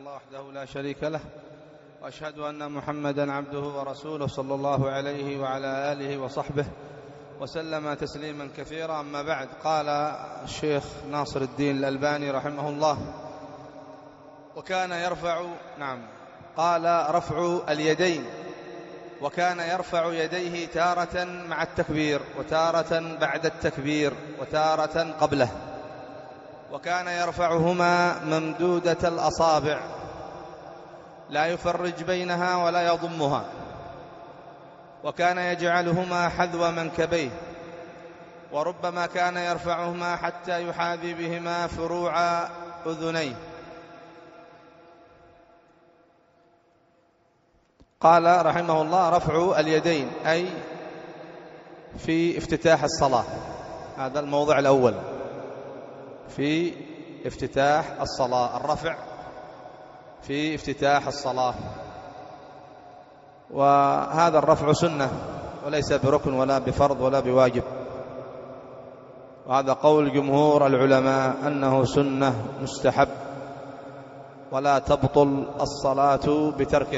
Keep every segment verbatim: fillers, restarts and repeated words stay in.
الله وحده لا شريك له، وأشهد أن محمدا عبده ورسوله صلى الله عليه وعلى آله وصحبه وسلم تسليما كثيرا. أما بعد، قال الشيخ ناصر الدين الألباني رحمه الله: وكان يرفع نعم قال رفع اليدين، وكان يرفع يديه تارة مع التكبير، وتارة بعد التكبير، وتارة قبله، وكان يرفعهما ممدودة الأصابع لا يفرج بينها ولا يضمها، وكان يجعلهما حذو منكبيه، وربما كان يرفعهما حتى يحاذي بهما فروع أذنيه. قال رحمه الله: رفع اليدين أي في افتتاح الصلاة، هذا الموضع الأول في افتتاح الصلاة، الرفع في افتتاح الصلاة، وهذا الرفع سنة وليس بركن ولا بفرض ولا بواجب، وهذا قول جمهور العلماء أنه سنة مستحب ولا تبطل الصلاة بتركه.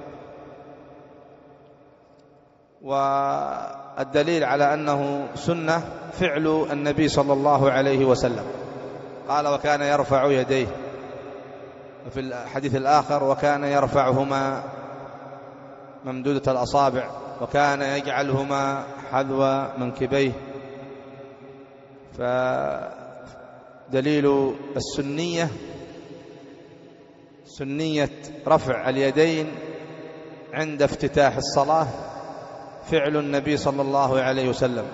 والدليل على أنه سنة فعل النبي صلى الله عليه وسلم، قال: وكان يرفع يديه، وفي الحديث الآخر: وكان يرفعهما ممدودة الأصابع، وكان يجعلهما حذو منكبيه. فدليل السنية سنية رفع اليدين عند افتتاح الصلاة فعل النبي صلى الله عليه وسلم.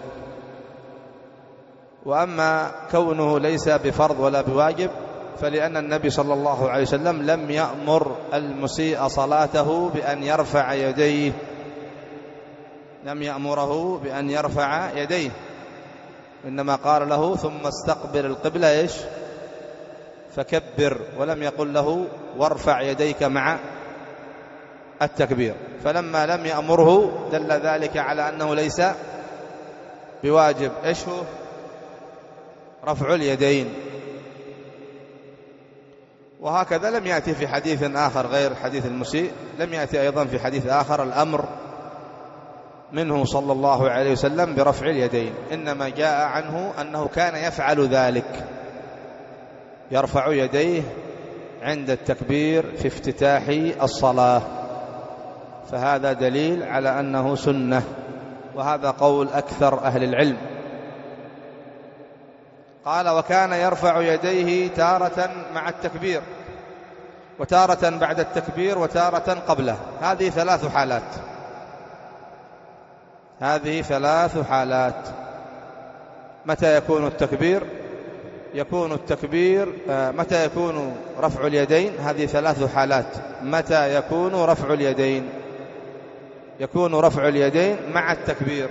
وأما كونه ليس بفرض ولا بواجب فلأن النبي صلى الله عليه وسلم لم يأمر المسيء صلاته بأن يرفع يديه، لم يأمره بأن يرفع يديه، إنما قال له: ثم استقبل القبلة إيش فكبر، ولم يقل له: وارفع يديك مع التكبير. فلما لم يأمره دل ذلك على أنه ليس بواجب. إيش هو رفع اليدين؟ وهكذا لم يأتي في حديث آخر غير حديث المسيء، لم يأتي أيضا في حديث آخر الأمر منه صلى الله عليه وسلم برفع اليدين، إنما جاء عنه أنه كان يفعل ذلك، يرفع يديه عند التكبير في افتتاح الصلاة، فهذا دليل على أنه سنة، وهذا قول أكثر أهل العلم. قال: وكان يرفع يديه تارة مع التكبير، وتارة بعد التكبير، وتارة قبله. هذه ثلاث حالات، هذه ثلاث حالات. متى يكون التكبير؟ يكون التكبير متى يكون رفع اليدين؟ هذه ثلاث حالات. متى يكون رفع اليدين؟ يكون رفع اليدين مع التكبير،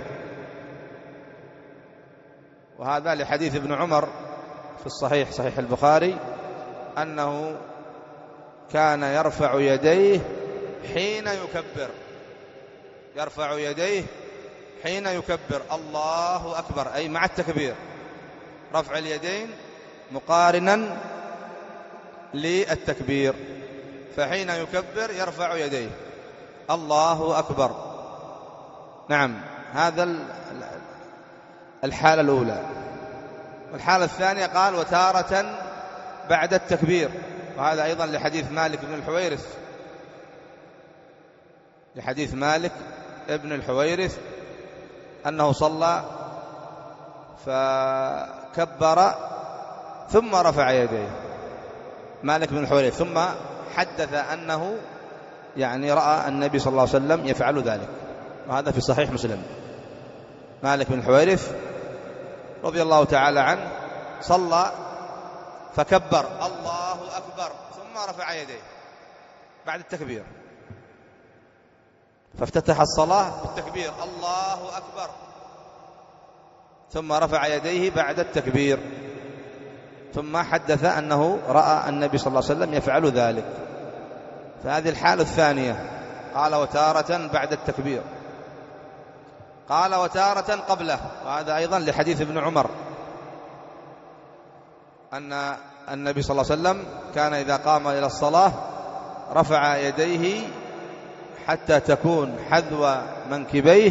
وهذا لحديث ابن عمر في الصحيح صحيح البخاري أنه كان يرفع يديه حين يكبر، يرفع يديه حين يكبر الله أكبر، أي مع التكبير، رفع اليدين مقارنا للتكبير، فحين يكبر يرفع يديه الله أكبر. نعم، هذا الحالة الأولى. والحالة الثانية قال: وتارة بعد التكبير، وهذا أيضا لحديث مالك بن الحويرث، لحديث مالك ابن الحويرث أنه صلى فكبر ثم رفع يديه، مالك بن الحويرث، ثم حدث أنه يعني رأى النبي صلى الله عليه وسلم يفعل ذلك، وهذا في صحيح مسلم. مالك بن الحويرث رضي الله تعالى عنه صلى فكبر الله أكبر ثم رفع يديه بعد التكبير، فافتتح الصلاة بالتكبير الله أكبر، ثم رفع يديه بعد التكبير، ثم حدث أنه رأى النبي صلى الله عليه وسلم يفعل ذلك. فهذه الحالة الثانية. قال: وتارة بعد التكبير. قال: وتارة قبله، وهذا أيضا لحديث ابن عمر أن النبي صلى الله عليه وسلم كان إذا قام إلى الصلاة رفع يديه حتى تكون حذو منكبيه،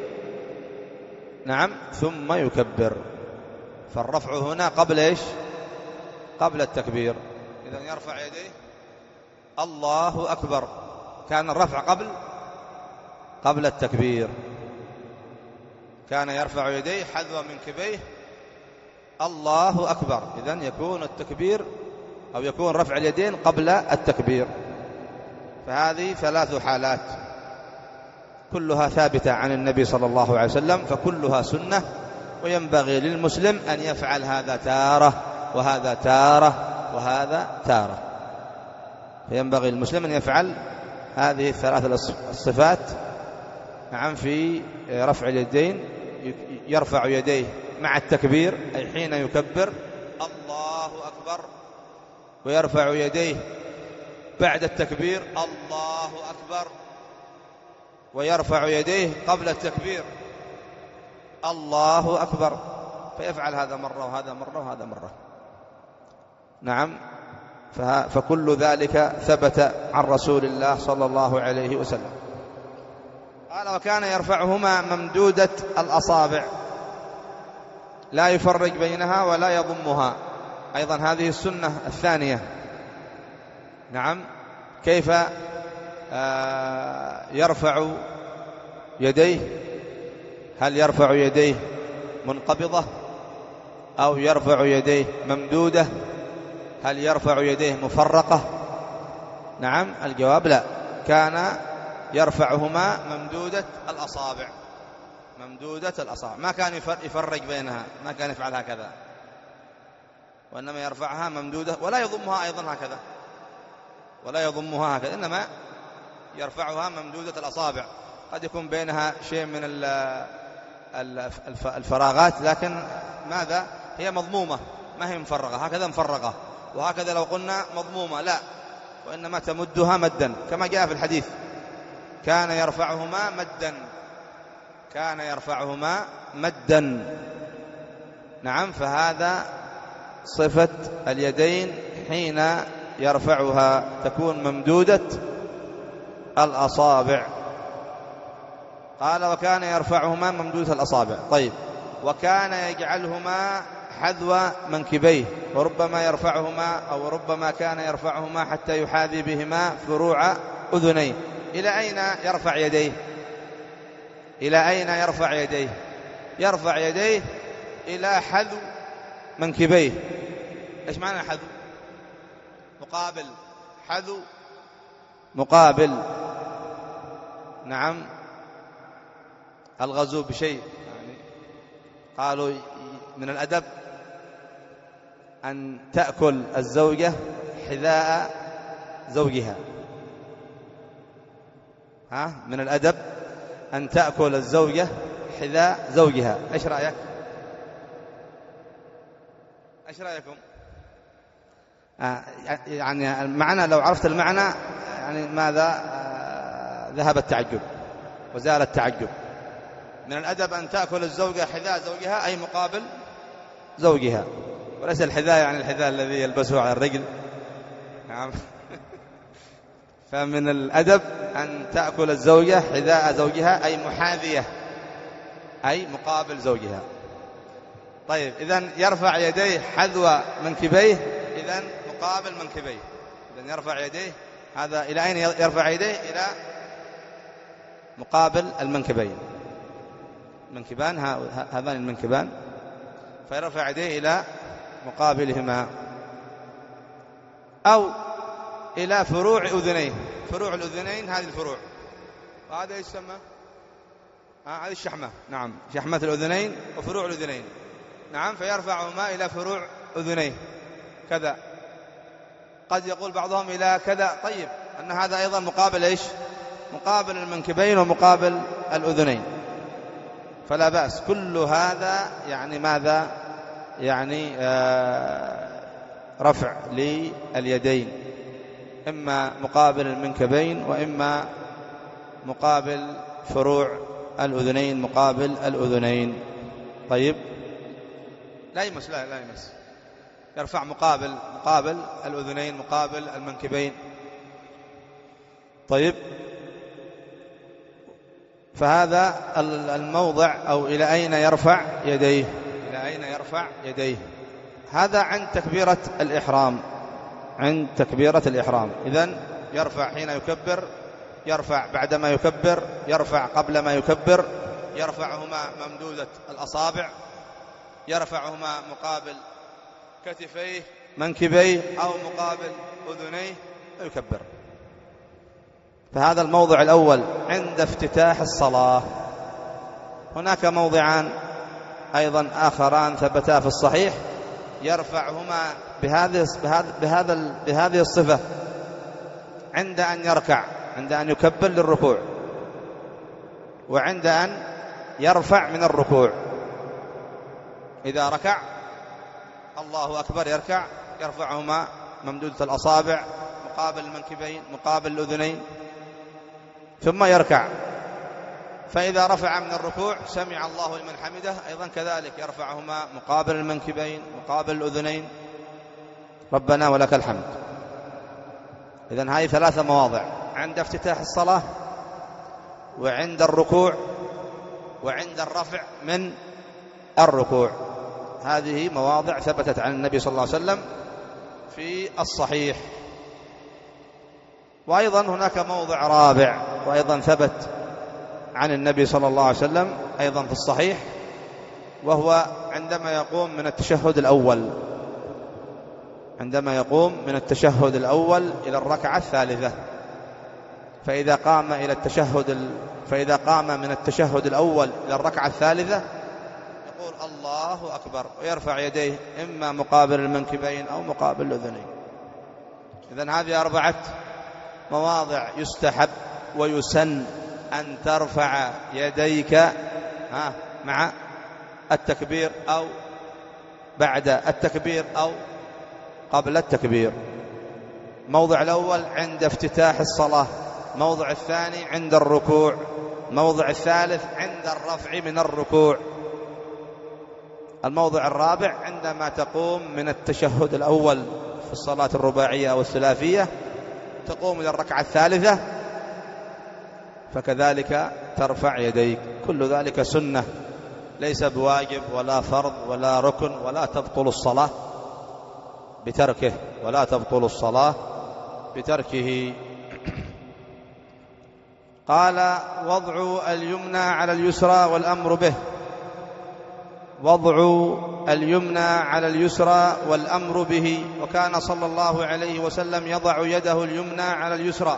نعم، ثم يكبر. فالرفع هنا قبل إيش؟ قبل التكبير. إذن يرفع يديه الله أكبر، كان الرفع قبل قبل التكبير، كان يرفع يديه حذو منكبيه الله أكبر. إذن يكون التكبير أو يكون رفع اليدين قبل التكبير. فهذه ثلاث حالات كلها ثابتة عن النبي صلى الله عليه وسلم، فكلها سنة، وينبغي للمسلم أن يفعل هذا تارة وهذا تارة وهذا تارة. فينبغي للمسلم أن يفعل هذه الثلاث الصفات، نعم، في رفع اليدين. يرفع يديه مع التكبير أي حين يكبر الله أكبر، ويرفع يديه بعد التكبير الله أكبر، ويرفع يديه قبل التكبير الله أكبر. فيفعل هذا مرة وهذا مرة وهذا مرة، نعم. فكل ذلك ثبت عن رسول الله صلى الله عليه وسلم. قال وكان يرفعهما ممدودة الأصابع لا يفرق بينها ولا يضمها. أيضا هذه السنة الثانية، نعم. كيف يرفع يديه؟ هل يرفع يديه منقبضة أو يرفع يديه ممدودة؟ هل يرفع يديه مفرقة؟ نعم، الجواب لا، كان يرفعهما ممدودة الأصابع، ممدودة الأصابع، ما كان يفرق بينها، ما كان يفعل هكذا، وإنما يرفعها ممدودة، ولا يضمها أيضا هكذا، ولا يضمها هكذا، إنما يرفعها ممدودة الأصابع. قد يكون بينها شيء من الفراغات، لكن ماذا؟ هي مضمومة، ما هي مفرغة هكذا مفرغة، وهكذا لو قلنا مضمومة لا، وإنما تمدها مدا كما جاء في الحديث، كان يرفعهما مدا، كان يرفعهما مدا، نعم. فهذا صفة اليدين حين يرفعها، تكون ممدودة الأصابع. قال وكان يرفعهما ممدودة الأصابع. طيب، وكان يجعلهما حذو منكبيه، وربما يرفعهما أو ربما كان يرفعهما حتى يحاذي بهما فروع أذنيه. إلى أين يرفع يديه؟ إلى أين يرفع يديه؟ يرفع يديه إلى حذو منكبيه. إيش معنى حذو؟ مقابل، حذو مقابل، نعم، الغزو بشيء. يعني قالوا من الأدب أن تأكل الزوجة حذاء زوجها. ها، من الأدب أن تأكل الزوجة حذاء زوجها. إيش رأيك؟ إيش رأيكم؟ آه يعني المعنى، لو عرفت المعنى يعني ماذا؟ آه ذهب التعجب وزال التعجب. من الأدب أن تأكل الزوجة حذاء زوجها أي مقابل زوجها، وليس الحذاء يعني الحذاء الذي يلبسه على الرجل، نعم. فمن الأدب أن تأكل الزوجة حذاء زوجها أي محاذية، أي مقابل زوجها. طيب، إذن يرفع يديه حذو منكبيه، إذن مقابل منكبيه. إذن يرفع يديه، هذا إلى أين يرفع يديه؟ إلى مقابل المنكبين، منكبان، هذان المنكبان، فيرفع يديه إلى مقابلهما أو إلى فروع أذنيه. فروع الأذنين هذه الفروع، وهذا يسمى هذه الشحمة، نعم، شحمة الأذنين وفروع الأذنين، نعم. فيرفعهما إلى فروع أذنيه كذا. قد يقول بعضهم إلى كذا. طيب، أن هذا أيضا مقابل إيش؟ مقابل المنكبين ومقابل الأذنين، فلا بأس. كل هذا يعني ماذا؟ يعني آه رفع لليدين، إما مقابل المنكبين وإما مقابل فروع الأذنين، مقابل الأذنين. طيب، لا يمس، لا لا يمس، يرفع مقابل مقابل الأذنين، مقابل المنكبين. طيب، فهذا الموضع، أو إلى أين يرفع يديه، إلى أين يرفع يديه. هذا عند تكبيرة الإحرام، عند تكبيرة الإحرام. إذن يرفع حين يكبر، يرفع بعدما يكبر، يرفع قبل ما يكبر، يرفعهما ممدودة الأصابع، يرفعهما مقابل كتفيه منكبيه أو مقابل أذنيه ويكبر. فهذا الموضع الأول عند افتتاح الصلاة. هناك موضعان أيضا آخران ثبتا في الصحيح يرفعهما بهذه بهذا بهذه الصفة عند أن يركع، عند أن يكبر للركوع، وعند أن يرفع من الركوع. إذا ركع الله أكبر يركع، يرفعهما ممدودة الأصابع مقابل المنكبين مقابل الأذنين، ثم يركع. فإذا رفع من الركوع سمع الله لمن حمده، أيضا كذلك يرفعهما مقابل المنكبين مقابل الأذنين، ربنا ولك الحمد. إذن هذه ثلاثة مواضع: عند افتتاح الصلاة، وعند الركوع، وعند الرفع من الركوع. هذه مواضع ثبتت عن النبي صلى الله عليه وسلم في الصحيح. وأيضا هناك موضع رابع وأيضا ثبت عن النبي صلى الله عليه وسلم أيضا في الصحيح، وهو عندما يقوم من التشهد الأول، عندما يقوم من التشهد الأول إلى الركعة الثالثة. فإذا قام إلى التشهد ال... فإذا قام من التشهد الأول إلى الركعة الثالثة يقول الله أكبر، ويرفع يديه إما مقابل المنكبين أو مقابل الأذنين. إذن هذه أربعة مواضع يستحب ويسن أن ترفع يديك ها مع التكبير أو بعد التكبير أو قبل التكبير. موضع الأول عند افتتاح الصلاة، موضع الثاني عند الركوع، موضع الثالث عند الرفع من الركوع، الموضع الرابع عندما تقوم من التشهد الأول في الصلاة الرباعية أو الثلاثية تقوم إلى الركعة الثالثة، فكذلك ترفع يديك. كل ذلك سنة، ليس بواجب ولا فرض ولا ركن، ولا تبطل الصلاة بتركه، ولا تبطل الصلاة بتركه. قال: وضع اليمنى على اليسرى والأمر به. وضع اليمنى على اليسرى والأمر به. وكان صلى الله عليه وسلم يضع يده اليمنى على اليسرى،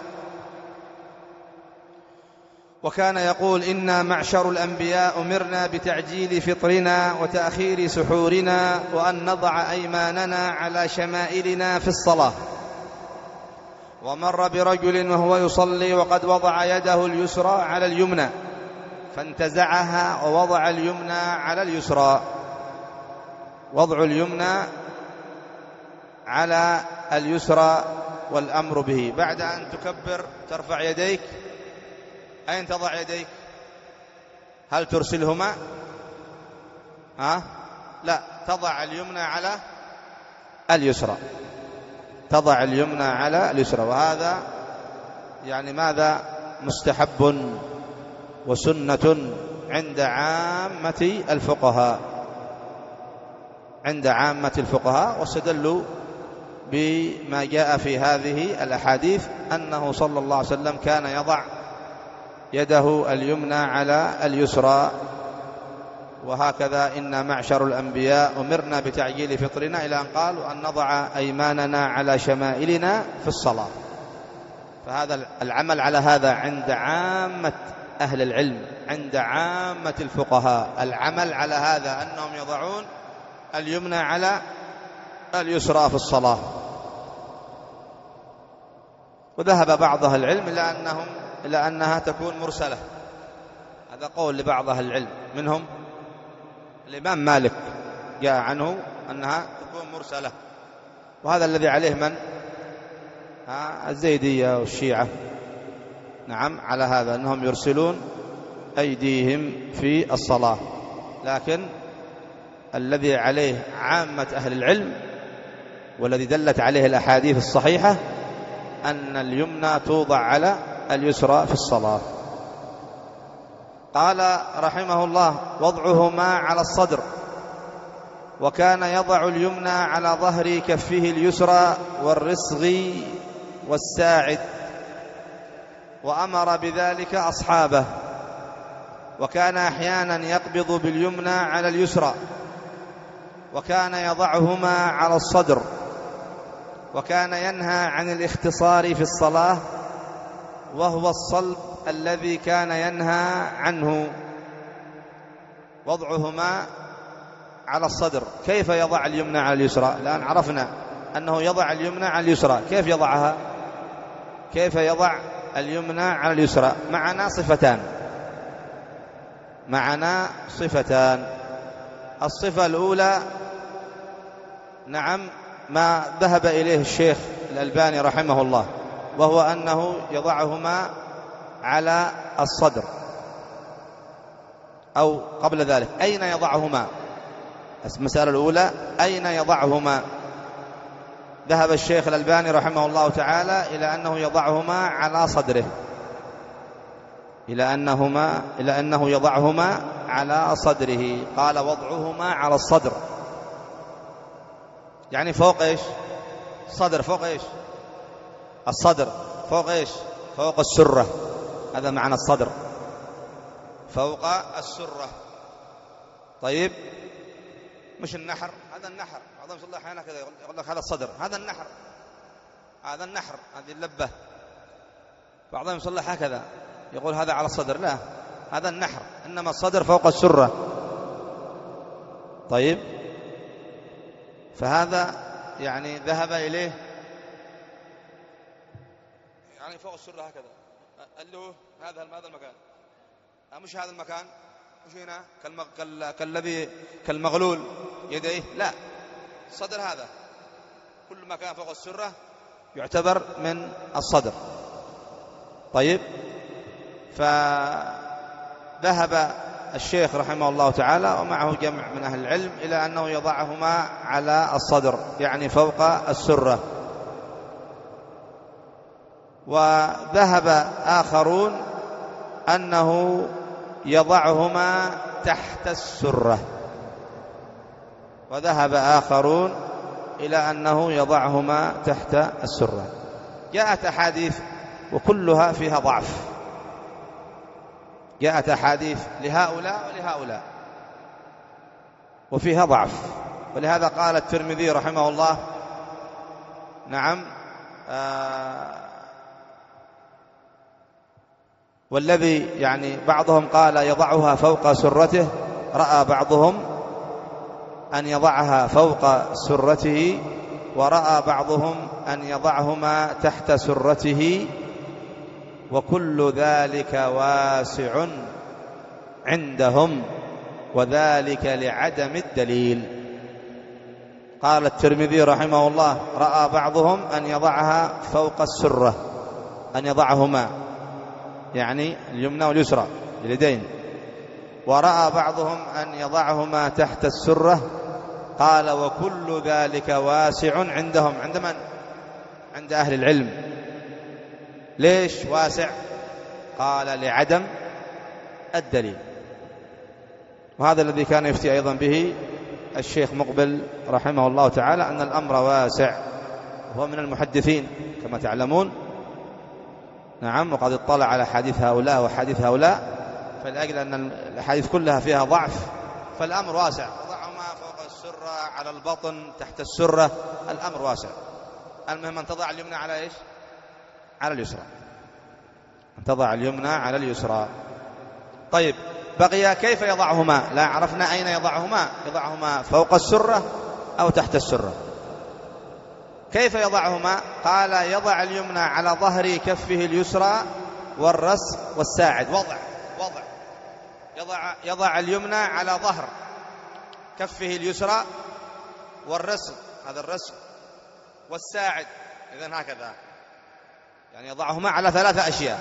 وكان يقول: إنا معشر الأنبياء أمرنا بتعجيل فطرنا وتأخير سحورنا، وأن نضع أيماننا على شمائلنا في الصلاة. ومر برجل وهو يصلي وقد وضع يده اليسرى على اليمنى فانتزعها ووضع اليمنى على اليسرى. وضع اليمنى على اليسرى والأمر به. بعد أن تكبر ترفع يديك، أين تضع يديك؟ هل ترسلهما؟ ها؟ لا، تضع اليمنى على اليسرى، تضع اليمنى على اليسرى. وهذا يعني ماذا؟ مستحب وسنة عند عامة الفقهاء، عند عامة الفقهاء. واستدلوا بما جاء في هذه الأحاديث أنه صلى الله عليه وسلم كان يضع يده اليمنى على اليسرى. وهكذا إن معشر الأنبياء أمرنا بتعجيل فطرنا، إلى أن قال: وأن نضع أيماننا على شمائلنا في الصلاة. فهذا العمل على هذا عند عامة أهل العلم، عند عامة الفقهاء، العمل على هذا أنهم يضعون اليمنى على اليسرى في الصلاة. وذهب بعض أهل العلم إلى أنهم إلى أنها تكون مرسلة. هذا قول لبعض أهل العلم، منهم الإمام مالك جاء عنه أنها تكون مرسلة. وهذا الذي عليه من؟ الزيدية والشيعة، نعم، على هذا أنهم يرسلون أيديهم في الصلاة. لكن الذي عليه عامة أهل العلم والذي دلت عليه الأحاديث الصحيحة أن اليمنى توضع على اليسرى في الصلاة. قال رحمه الله: وضعهما على الصدر، وكان يضع اليمنى على ظهر كفه اليسرى والرسغ والساعد، وأمر بذلك أصحابه، وكان أحيانا يقبض باليمنى على اليسرى، وكان يضعهما على الصدر، وكان ينهى عن الاختصار في الصلاة، وهو الصلب الذي كان ينهى عنه. وضعهما على الصدر، كيف يضع اليمنى على اليسرى؟ الآن عرفنا أنه يضع اليمنى على اليسرى، كيف يضعها؟ كيف يضع اليمنى على اليسرى؟ معنا صفتان معنا صفتان الصفة الأولى نعم ما ذهب إليه الشيخ الألباني رحمه الله، وهو أنه يضعهما على الصدر. أو قبل ذلك، أين يضعهما؟ المسألة الأولى أين يضعهما؟ ذهب الشيخ الألباني رحمه الله تعالى إلى أنه يضعهما على صدره، إلى أنهما إلى أنه يضعهما على صدره. قال: وضعهما على الصدر، يعني فوق إيش؟ الصدر فوق إيش؟ الصدر فوق إيش؟ فوق السرة. هذا معنى الصدر، فوق السرة. طيب، مش النحر، هذا النحر. بعضهم يصلي أحيانا كذا يقول لك هذا الصدر، هذا النحر، هذا النحر، هذه اللبة. بعضهم يصلي هكذا يقول هذا على الصدر، لا، هذا النحر، إنما الصدر فوق السرة. طيب، فهذا يعني ذهب إليه يعني فوق السرة هكذا، قال له هذا هذا المكان، مش هذا المكان، مش هنا كالذي كالمغلول يديه، لا، الصدر هذا، كل مكان فوق السرة يعتبر من الصدر. طيب، فذهب الشيخ رحمه الله تعالى ومعه جمع من أهل العلم إلى أنه يضعهما على الصدر، يعني فوق السرة. وذهب آخرون أنه يضعهما تحت السرة، وذهب آخرون إلى أنه يضعهما تحت السرة. جاءت أحاديث وكلها فيها ضعف، جاءت أحاديث لهؤلاء ولهؤلاء وفيها ضعف، ولهذا قال الترمذي رحمه الله نعم آه والذي يعني بعضهم قال يضعها فوق سرته، رأى بعضهم أن يضعها فوق سرته، ورأى بعضهم أن يضعهما تحت سرته، وكل ذلك واسع عندهم، وذلك لعدم الدليل. قال الترمذي رحمه الله: رأى بعضهم أن يضعها فوق السرة، أن يضعهما يعني اليمنى واليسرى اليدين، ورأى بعضهم أن يضعهما تحت السرة. قال: وكل ذلك واسع عندهم. عند من؟ عند أهل العلم. ليش واسع؟ قال: لعدم الدليل. وهذا الذي كان يفتي أيضا به الشيخ مقبل رحمه الله تعالى، أن الأمر واسع، هو من المحدثين كما تعلمون، نعم، وقد اطلع على حديث هؤلاء وحديث هؤلاء، فلأجل أن الحديث كلها فيها ضعف فالأمر واسع. وضعهما فوق السرة، على البطن، تحت السرة، الأمر واسع. المهم أن تضع اليمنى على إيش؟ على اليسرى، أن تضع اليمنى على اليسرى. طيب، بقي كيف يضعهما؟ لا عرفنا أين يضعهما، يضعهما فوق السرة أو تحت السرة. كيف يضعهما؟ قال: يضع اليمنى على ظهر كفه اليسرى والرأس والساعد. وضع وضع يضع, يضع اليمنى على ظهر كفه اليسرى والرأس، هذا الرأس، والساعد، إذن هكذا، يعني يضعهما على ثلاثة أشياء: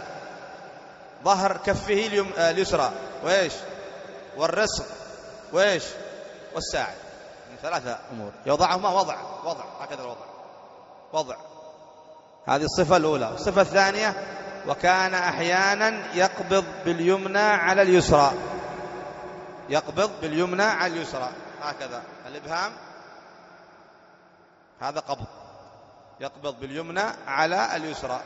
ظهر كفه اليسرى، وإيش؟ والرأس، وإيش؟ والساعد، من ثلاثة أمور يوضعهما وضع وضع هكذا الوضع، وضع. هذه الصفة الأولى. الصفة الثانية وكان أحيانا يقبض باليمنى على اليسرى، يقبض باليمنى على اليسرى هكذا، الإبهام هذا قبض، يقبض باليمنى على اليسرى.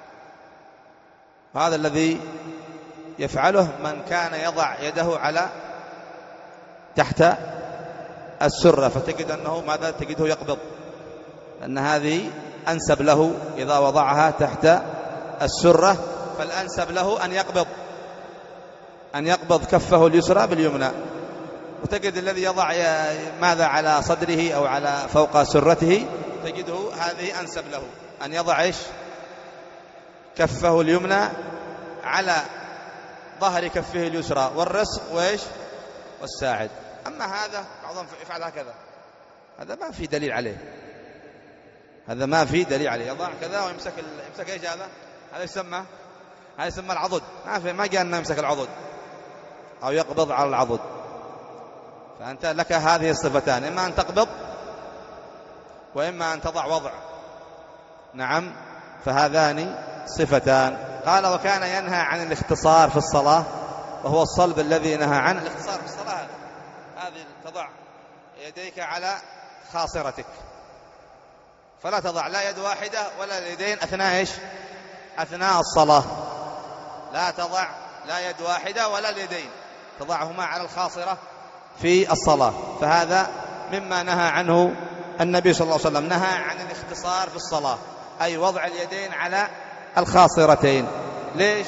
هذا الذي يفعله من كان يضع يده على تحت السرة، فتجد أنه ماذا تجده يقبض، لأن هذه أنسب له إذا وضعها تحت السرة، فالأنسب له أن يقبض أن يقبض كفه اليسرى باليمنى. وتجد الذي يضع ماذا على صدره أو على فوق سرته تجده هذه أنسب له أن يضع إيش كفه اليمنى على ظهر كفه اليسرى والرسغ وإيش والساعد. أما هذا بعضهم يفعل هكذا، هذا ما في دليل عليه، هذا ما في دليل عليه، يضع كذا ويمسك ال... يمسك إيش هذا هذا يسمى هذا يسمى العضد، ما في ما جاء أنه يمسك العضد أو يقبض على العضد. فأنت لك هذه الصفتان، إما أن تقبض وإما أن تضع وضع، نعم، فهذان صفتان. قال وكان ينهى عن الاختصار في الصلاة، وهو الصلب الذي نهى عنه. الاختصار في الصلاة هذا هذه تضع يديك على خاصرتك، فلا تضع لا يد واحدة ولا اليدين أثناء إيش أثناء الصلاة، لا تضع لا يد واحدة ولا اليدين، تضعهما على الخاصرة في الصلاة. فهذا مما نهى عنه النبي صلى الله عليه وسلم، نهى عن الاختصار في الصلاة، أي وضع اليدين على الخاصرتين. ليش؟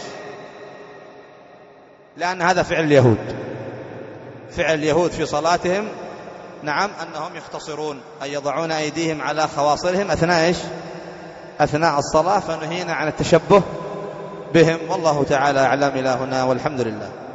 لأن هذا فعل اليهود، فعل اليهود في صلاتهم، نعم، أنهم يختصرون أي يضعون أيديهم على خواصرهم أثناء إيش أثناء الصلاة، فنهينا عن التشبه بهم. والله تعالى أعلم. إلى هنا والحمد لله.